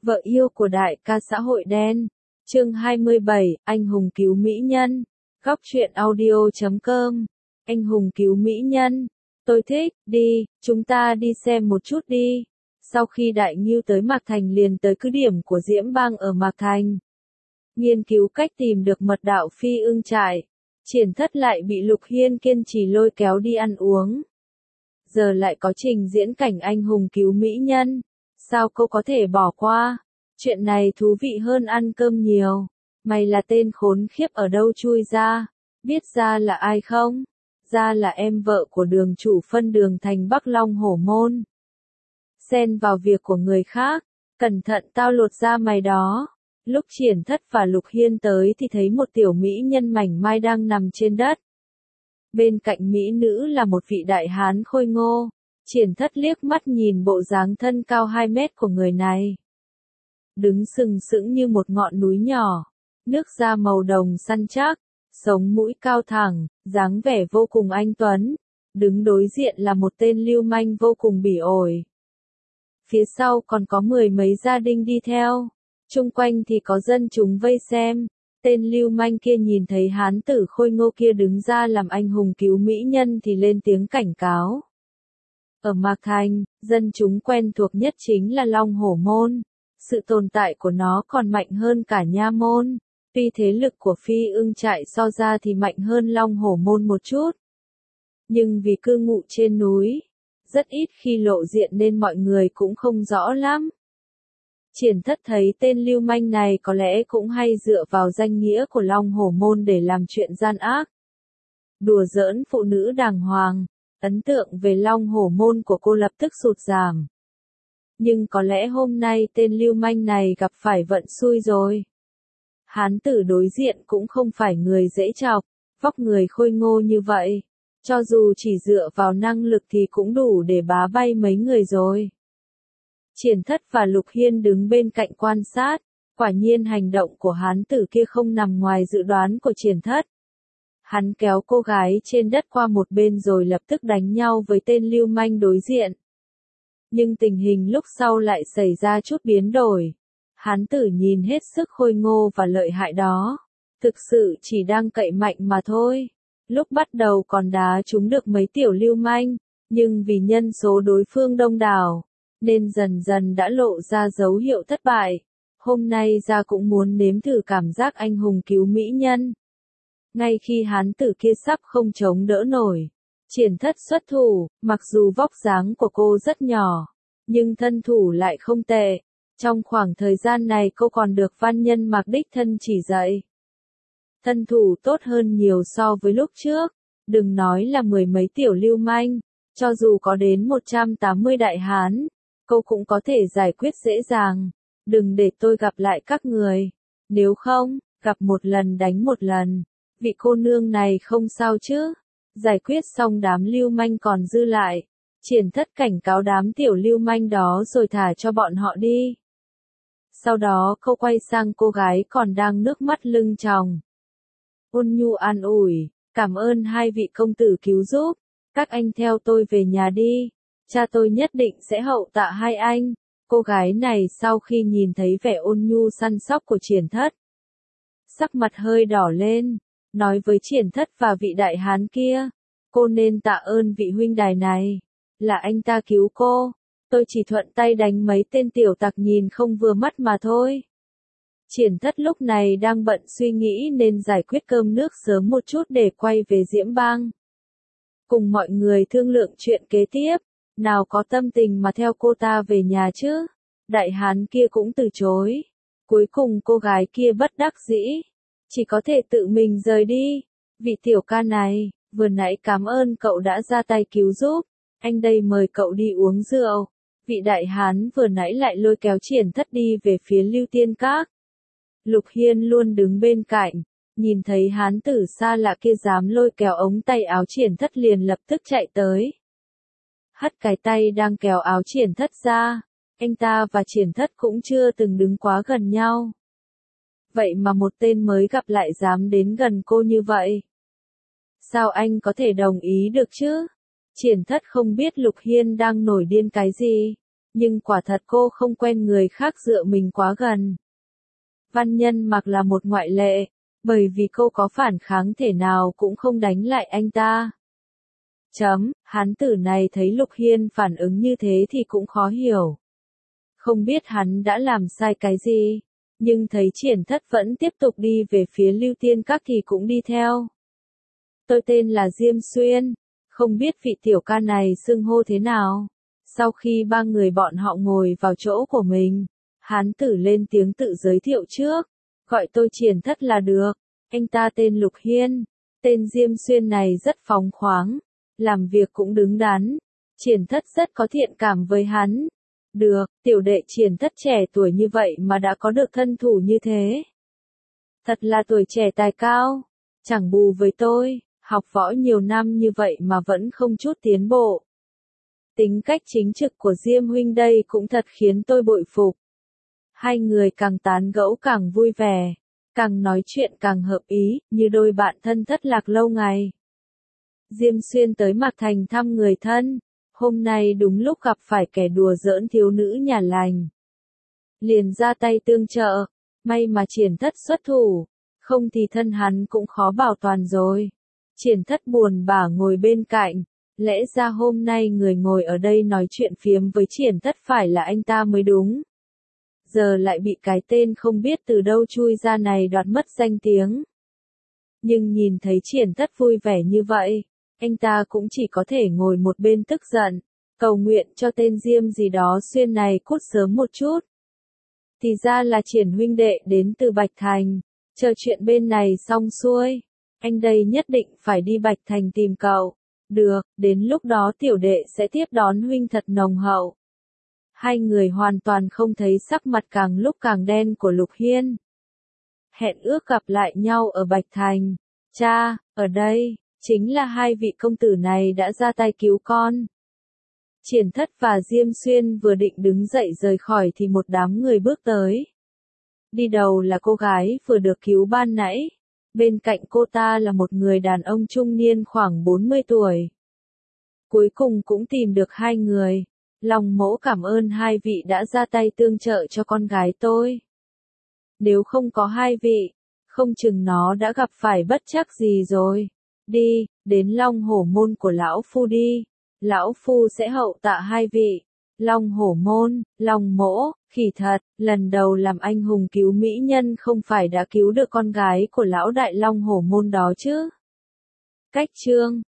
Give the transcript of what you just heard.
Vợ yêu của đại ca xã hội đen. Chương 27, anh hùng cứu mỹ nhân. Góc truyện audio.com. Anh hùng cứu mỹ nhân. Tôi thích, đi, chúng ta đi xem một chút đi. Sau khi Đại Ngưu tới Mạc Thành liền tới cứ điểm của Diễm Bang ở Mạc Thành. Nghiên cứu cách tìm được mật đạo Phi Ưng trại. Triển Thất lại bị Lục Hiên kiên trì lôi kéo đi ăn uống. Giờ lại có trình diễn cảnh anh hùng cứu mỹ nhân. Sao cô có thể bỏ qua? Chuyện này thú vị hơn ăn cơm nhiều. Mày là tên khốn khiếp ở đâu chui ra? Biết ra là ai không? Ra là em vợ của đường chủ phân đường thành Bắc Long Hổ Môn. Xen vào việc của người khác. Cẩn thận tao lột da mày đó. Lúc Triển Thất và Lục Hiên tới thì thấy một tiểu mỹ nhân mảnh mai đang nằm trên đất. Bên cạnh mỹ nữ là một vị đại hán khôi ngô. Triển Thất liếc mắt nhìn bộ dáng thân cao 2 mét của người này. Đứng sừng sững như một ngọn núi nhỏ. Nước da màu đồng săn chắc. Sống mũi cao thẳng, dáng vẻ vô cùng anh tuấn. Đứng đối diện là một tên lưu manh vô cùng bỉ ổi. Phía sau còn có 10 mấy gia đình đi theo. Chung quanh thì có dân chúng vây xem. Tên lưu manh kia nhìn thấy hán tử khôi ngô kia đứng ra làm anh hùng cứu mỹ nhân thì lên tiếng cảnh cáo. Ở Mạc Thành, dân chúng quen thuộc nhất chính là Long Hổ Môn. Sự tồn tại của nó còn mạnh hơn cả Nha Môn. Tuy thế lực của Phi Ưng trại so ra thì mạnh hơn Long Hổ Môn một chút. Nhưng vì cư ngụ trên núi, rất ít khi lộ diện nên mọi người cũng không rõ lắm. Triển Thất thấy tên lưu manh này có lẽ cũng hay dựa vào danh nghĩa của Long Hổ Môn để làm chuyện gian ác. Đùa giỡn phụ nữ đàng hoàng, ấn tượng về Long Hổ Môn của cô lập tức sụt giảm. Nhưng có lẽ hôm nay tên lưu manh này gặp phải vận xui rồi. Hán tử đối diện cũng không phải người dễ chọc, vóc người khôi ngô như vậy. Cho dù chỉ dựa vào năng lực thì cũng đủ để bá bay mấy người rồi. Triển Thất và Lục Hiên đứng bên cạnh quan sát, quả nhiên hành động của hán tử kia không nằm ngoài dự đoán của Triển Thất. Hắn kéo cô gái trên đất qua một bên rồi lập tức đánh nhau với tên lưu manh đối diện. Nhưng tình hình lúc sau lại xảy ra chút biến đổi. Hán tử nhìn hết sức khôi ngô và lợi hại đó. Thực sự chỉ đang cậy mạnh mà thôi. Lúc bắt đầu còn đá trúng được mấy tiểu lưu manh, nhưng vì nhân số đối phương đông đảo, nên dần dần đã lộ ra dấu hiệu thất bại. Hôm nay ra cũng muốn nếm thử cảm giác anh hùng cứu mỹ nhân. Ngay khi hán tử kia sắp không chống đỡ nổi, Triển Thất xuất thủ, mặc dù vóc dáng của cô rất nhỏ, nhưng thân thủ lại không tệ. Trong khoảng thời gian này cô còn được văn nhân Mạc đích thân chỉ dạy. Thân thủ tốt hơn nhiều so với lúc trước, đừng nói là 10 mấy tiểu lưu manh, cho dù có đến 180 đại hán, cô cũng có thể giải quyết dễ dàng. Đừng để tôi gặp lại các người, nếu không, gặp một lần đánh một lần. Vị cô nương này không sao chứ? Giải quyết xong đám lưu manh còn dư lại, Triển Thất cảnh cáo đám tiểu lưu manh đó rồi thả cho bọn họ đi. Sau đó cô quay sang cô gái còn đang nước mắt lưng tròng. Ôn nhu an ủi, cảm ơn hai vị công tử cứu giúp, các anh theo tôi về nhà đi, cha tôi nhất định sẽ hậu tạ hai anh. Cô gái này sau khi nhìn thấy vẻ ôn nhu săn sóc của Triển Thất, sắc mặt hơi đỏ lên, nói với Triển Thất và vị đại hán kia, cô nên tạ ơn vị huynh đài này, là anh ta cứu cô. Tôi chỉ thuận tay đánh mấy tên tiểu tặc nhìn không vừa mắt mà thôi. Triển Thất lúc này đang bận suy nghĩ nên giải quyết cơm nước sớm một chút để quay về Diễm Bang. Cùng mọi người thương lượng chuyện kế tiếp, nào có tâm tình mà theo cô ta về nhà chứ. Đại hán kia cũng từ chối. Cuối cùng cô gái kia bất đắc dĩ, chỉ có thể tự mình rời đi. Vị tiểu ca này, vừa nãy cảm ơn cậu đã ra tay cứu giúp, anh đây mời cậu đi uống rượu. Vị đại hán vừa nãy lại lôi kéo Triển Thất đi về phía Lưu Tiên Các. Lục Hiên luôn đứng bên cạnh, nhìn thấy hán tử xa lạ kia dám lôi kéo ống tay áo Triển Thất liền lập tức chạy tới. Hất cái tay đang kéo áo Triển Thất ra, anh ta và Triển Thất cũng chưa từng đứng quá gần nhau. Vậy mà một tên mới gặp lại dám đến gần cô như vậy. Sao anh có thể đồng ý được chứ? Triển Thất không biết Lục Hiên đang nổi điên cái gì. nhưng quả thật cô không quen người khác dựa mình quá gần. Văn Nhân Mặc là một ngoại lệ, bởi vì cô có phản kháng thể nào cũng không đánh lại anh ta. Hán tử này thấy Lục Hiên phản ứng như thế thì cũng khó hiểu. Không biết hắn đã làm sai cái gì, nhưng thấy Triển Thất vẫn tiếp tục đi về phía Lưu Tiên Các thì cũng đi theo. Tôi tên là Diêm Xuyên, không biết vị tiểu ca này xưng hô thế nào. Sau khi ba người bọn họ ngồi vào chỗ của mình, hán tử lên tiếng tự giới thiệu trước, gọi tôi Triển Thất là được, anh ta tên Lục Hiên, tên Diêm Xuyên này rất phóng khoáng, làm việc cũng đứng đắn, Triển Thất rất có thiện cảm với hắn. Được, tiểu đệ Triển Thất trẻ tuổi như vậy mà đã có được thân thủ như thế. Thật là tuổi trẻ tài cao, chẳng bù với tôi, học võ nhiều năm như vậy mà vẫn không chút tiến bộ. Tính cách chính trực của Diêm huynh đây cũng thật khiến tôi bội phục. Hai người càng tán gẫu càng vui vẻ, càng nói chuyện càng hợp ý, như đôi bạn thân thất lạc lâu ngày. Diêm Xuyên tới Mạc Thành thăm người thân, hôm nay đúng lúc gặp phải kẻ đùa giỡn thiếu nữ nhà lành. Liền ra tay tương trợ, may mà Triển Thất xuất thủ, không thì thân hắn cũng khó bảo toàn rồi. Triển Thất buồn bã ngồi bên cạnh, lẽ ra hôm nay người ngồi ở đây nói chuyện phiếm với Triển Thất phải là anh ta mới đúng. Giờ lại bị cái tên không biết từ đâu chui ra này đoạt mất danh tiếng. Nhưng nhìn thấy Triển Thất vui vẻ như vậy, anh ta cũng chỉ có thể ngồi một bên tức giận, cầu nguyện cho tên Diêm gì đó Xuyên này cút sớm một chút. Thì ra là Triển huynh đệ đến từ Bạch Thành, chờ chuyện bên này xong xuôi, anh đây nhất định phải đi Bạch Thành tìm cậu. Được, đến lúc đó tiểu đệ sẽ tiếp đón huynh thật nồng hậu. Hai người hoàn toàn không thấy sắc mặt càng lúc càng đen của Lục Hiên. Hẹn ước gặp lại nhau ở Bạch Thành. Cha, ở đây, chính là hai vị công tử này đã ra tay cứu con. Triển Thất và Diêm Xuyên vừa định đứng dậy rời khỏi thì một đám người bước tới. Đi đầu là cô gái vừa được cứu ban nãy. Bên cạnh cô ta là một người đàn ông trung niên khoảng 40 tuổi. Cuối cùng cũng tìm được hai người. Lòng mỗ cảm ơn hai vị đã ra tay tương trợ cho con gái tôi. Nếu không có hai vị, không chừng nó đã gặp phải bất trắc gì rồi. Đi, đến Long Hổ Môn của lão phu đi. Lão phu sẽ hậu tạ hai vị. Long Hổ Môn, Long mỗ, khỉ thật, lần đầu làm anh hùng cứu mỹ nhân không phải đã cứu được con gái của lão đại Long Hổ Môn đó chứ. Cách chương